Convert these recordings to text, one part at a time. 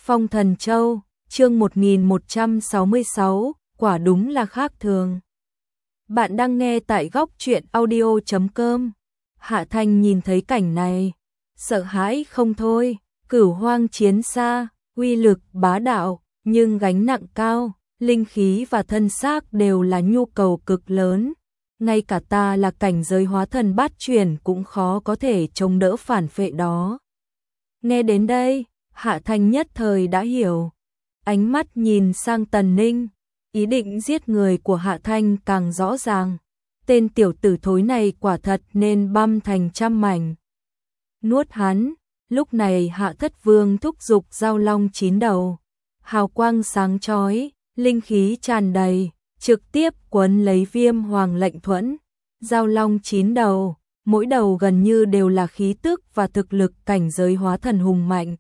Phong Thần Châu, chương 1166, quả đúng là khác thường. Bạn đang nghe tại góc truyện audio.com. Hạ Thanh nhìn thấy cảnh này, sợ hãi không thôi. Cửu hoang chiến xa, uy lực bá đạo, nhưng gánh nặng cao, linh khí và thân xác đều là nhu cầu cực lớn. Ngay cả ta là cảnh giới hóa thần bát chuyển cũng khó có thể chống đỡ phản phệ đó. Nghe đến đây, Hạ Thanh nhất thời đã hiểu. Ánh mắt nhìn sang Tần Ninh, ý định giết người của Hạ Thanh càng rõ ràng. Tên tiểu tử thối này quả thật nên băm thành trăm mảnh. Nuốt hắn, lúc này Hạ Thất Vương thúc giục Dao Long 9 đầu. Hào quang sáng chói, linh khí tràn đầy, trực tiếp quấn lấy Viêm Hoàng lệnh thuẫn. Dao Long 9 đầu, mỗi đầu gần như đều là khí tức và thực lực cảnh giới hóa thần hùng mạnh.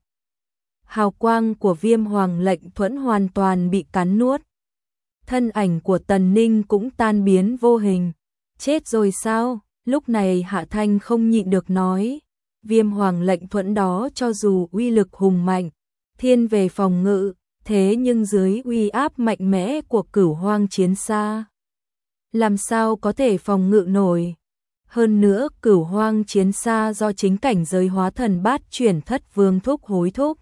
Hào quang của Viêm Hoàng lệnh thuẫn hoàn toàn bị cắn nuốt. Thân ảnh của Tần Ninh cũng tan biến vô hình. Chết rồi sao? Lúc này Hạ Thanh không nhịn được nói. Viêm Hoàng lệnh thuẫn đó cho dù uy lực hùng mạnh, thiên về phòng ngự, thế nhưng dưới uy áp mạnh mẽ của Cửu Hoang chiến xa, làm sao có thể phòng ngự nổi? Hơn nữa Cửu Hoang chiến xa do chính cảnh giới hóa thần bát chuyển Thất Vương thúc hối thúc.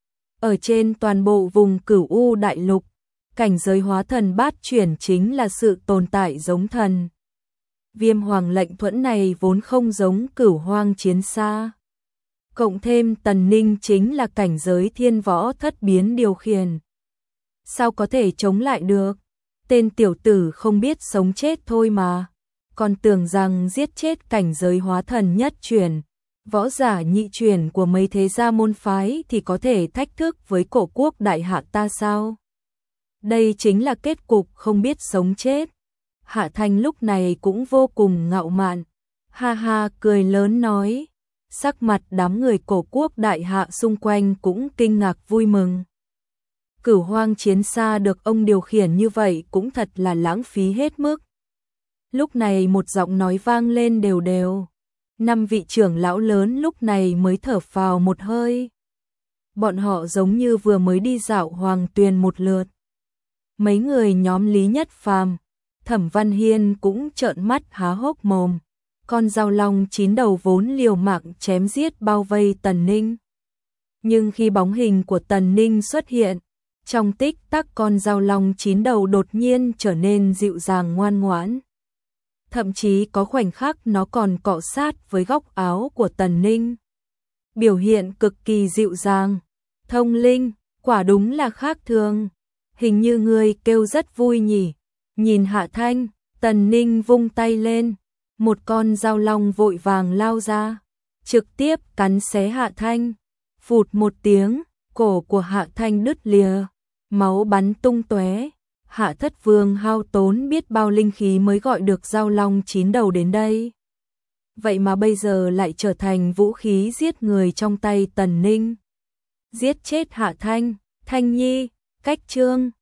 Ở trên toàn bộ vùng Cửu U đại lục, cảnh giới hóa thần bát chuyển chính là sự tồn tại giống thần. Viêm Hoàng lệnh thuẫn này vốn không giống Cửu Hoang chiến xa. Cộng thêm Tần Ninh chính là cảnh giới thiên võ thất biến điều khiển. Sao có thể chống lại được? Tên tiểu tử không biết sống chết thôi mà. Còn tưởng rằng giết chết cảnh giới hóa thần nhất chuyển, võ giả nhị chuyển của mấy thế gia môn phái thì có thể thách thức với cổ quốc đại hạ ta sao? Đây chính là kết cục không biết sống chết. Hạ Thanh lúc này cũng vô cùng ngạo mạn. Ha ha cười lớn nói. Sắc mặt đám người cổ quốc đại hạ xung quanh cũng kinh ngạc vui mừng. Cửu Hoang chiến xa được ông điều khiển như vậy cũng thật là lãng phí hết mức. Lúc này một giọng nói vang lên đều đều. 5 vị trưởng lão lớn lúc này mới thở phào một hơi. Bọn họ giống như vừa mới đi dạo Hoàng Tuyền một lượt. Mấy người nhóm Lý Nhất Phàm, Thẩm Văn Hiên cũng trợn mắt há hốc mồm. Con Dao Long 9 đầu vốn liều mạng chém giết bao vây Tần Ninh. Nhưng khi bóng hình của Tần Ninh xuất hiện, trong tích tắc con Dao Long 9 đầu đột nhiên trở nên dịu dàng ngoan ngoãn. Thậm chí có khoảnh khắc nó còn cọ sát với góc áo của Tần Ninh. Biểu hiện cực kỳ dịu dàng. Thông linh, quả đúng là khác thường. Hình như người kêu rất vui nhỉ. Nhìn Hạ Thanh, Tần Ninh vung tay lên. Một con dao long vội vàng lao ra, trực tiếp cắn xé Hạ Thanh. Phụt một tiếng, cổ của Hạ Thanh đứt lìa, máu bắn tung tóe. Hạ Thất Vương hao tốn biết bao linh khí mới gọi được Dao Long 9 đầu đến đây. Vậy mà bây giờ lại trở thành vũ khí giết người trong tay Tần Ninh. Giết chết Hạ Thanh, Thanh Nhi, cách chương.